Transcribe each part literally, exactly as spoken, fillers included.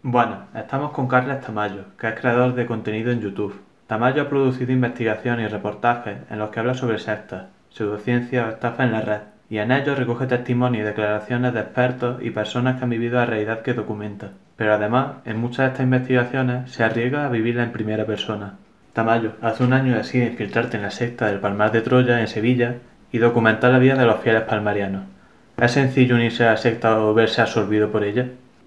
Bueno, estamos con Carles Tamayo, que es creador de contenido en YouTube. Tamayo ha producido investigaciones y reportajes en los que habla sobre sectas, pseudociencia o estafa en la red, y en ellos recoge testimonios y declaraciones de expertos y personas que han vivido la realidad que documenta. Pero además, en muchas de estas investigaciones se arriesga a vivirla en primera persona. Tamayo, hace un año decides infiltrarte en la secta del Palmar de Troya en Sevilla y documentar la vida de los fieles palmarianos. ¿Es sencillo unirse a la secta o verse absorbido por ella?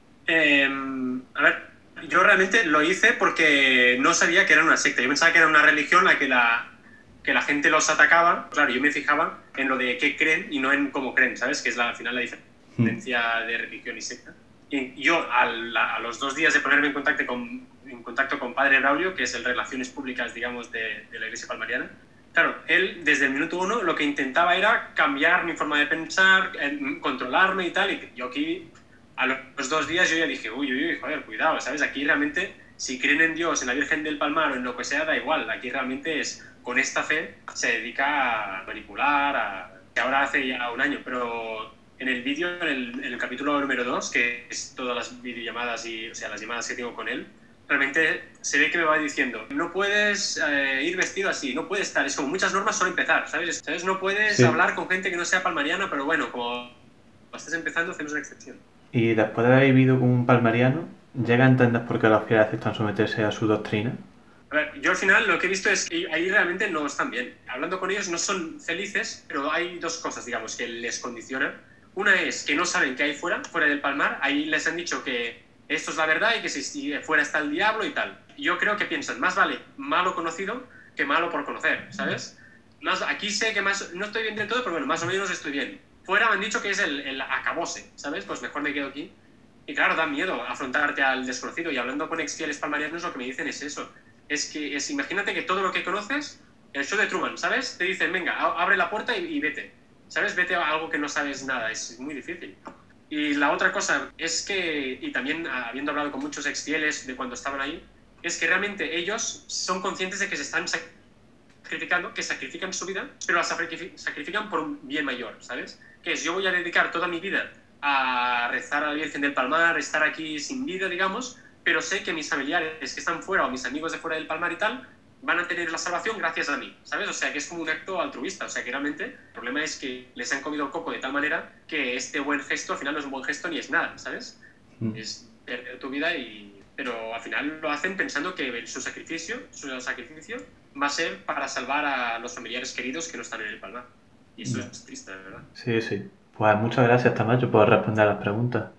Eh, a ver, yo realmente lo hice porque no sabía que era una secta. Yo pensaba que era una religión la que la, que la gente los atacaba. Claro, yo me fijaba en lo de qué creen y no en cómo creen, ¿sabes? Que es la, al final la diferencia de religión y secta. Y yo, al, a los dos días de ponerme en contacto con, en contacto con Padre Braulio, que es el Relaciones Públicas, digamos, de, de la Iglesia Palmariana, claro, él desde el minuto uno lo que intentaba era cambiar mi forma de pensar, controlarme y tal. Y yo aquí, a los dos días, yo ya dije, uy, uy, uy, joder, cuidado, ¿sabes? Aquí realmente, si creen en Dios, en la Virgen del Palmar o en lo que sea, da igual. Aquí realmente es, con esta fe, se dedica a manipular, a, que ahora hace ya un año, pero en el vídeo, en el, en el capítulo número dos, que es todas las videollamadas y, o sea, las llamadas que tengo con él, realmente se ve que me va diciendo, no puedes eh, ir vestido así, no puedes estar, es como muchas normas solo empezar, ¿sabes? ¿Sabes? No puedes Sí. hablar con gente que no sea palmariana, pero bueno, como estás empezando, hacemos una excepción. Y después de haber vivido como un palmariano, ¿llega a entender por qué los fieles aceptan someterse a su doctrina? A ver, yo al final lo que he visto es que ahí realmente no están bien. Hablando con ellos no son felices, pero hay dos cosas, digamos, que les condicionan. Una es que no saben qué hay fuera, fuera del Palmar. Ahí les han dicho que esto es la verdad y que si fuera está el diablo y tal. Yo creo que piensan, más vale malo conocido que malo por conocer, ¿sabes? Más, aquí sé que más, no estoy bien del todo, pero bueno, más o menos estoy bien. Fuera me han dicho que es el, el acabose, ¿sabes? Pues mejor me quedo aquí. Y claro, da miedo afrontarte al desconocido. Y hablando con ex fieles palmarianos, lo que me dicen es eso. Es que, es, imagínate que todo lo que conoces, el show de Truman, ¿sabes? Te dicen, venga, abre la puerta y, y vete. ¿Sabes? Vete a algo que no sabes nada. Es muy difícil. Y la otra cosa es que, y también habiendo hablado con muchos ex fieles de cuando estaban ahí, es que realmente ellos son conscientes de que se están sacrificando, que sacrifican su vida, pero la sacrifican por un bien mayor, ¿sabes? Que es, yo voy a dedicar toda mi vida a rezar a la Virgen del Palmar, estar aquí sin vida, digamos, pero sé que mis familiares que están fuera o mis amigos de fuera del Palmar y tal van a tener la salvación gracias a mí, ¿sabes? O sea, que es como un acto altruista, o sea, que realmente el problema es que les han comido el coco de tal manera que este buen gesto al final no es un buen gesto ni es nada, ¿sabes? Mm. Es perder tu vida y... Pero al final lo hacen pensando que su sacrificio, su sacrificio va a ser para salvar a los familiares queridos que no están en el Palmar. Y eso Ya. es triste, ¿verdad? Sí, sí. Pues muchas gracias, Tamayo, por responder a las preguntas.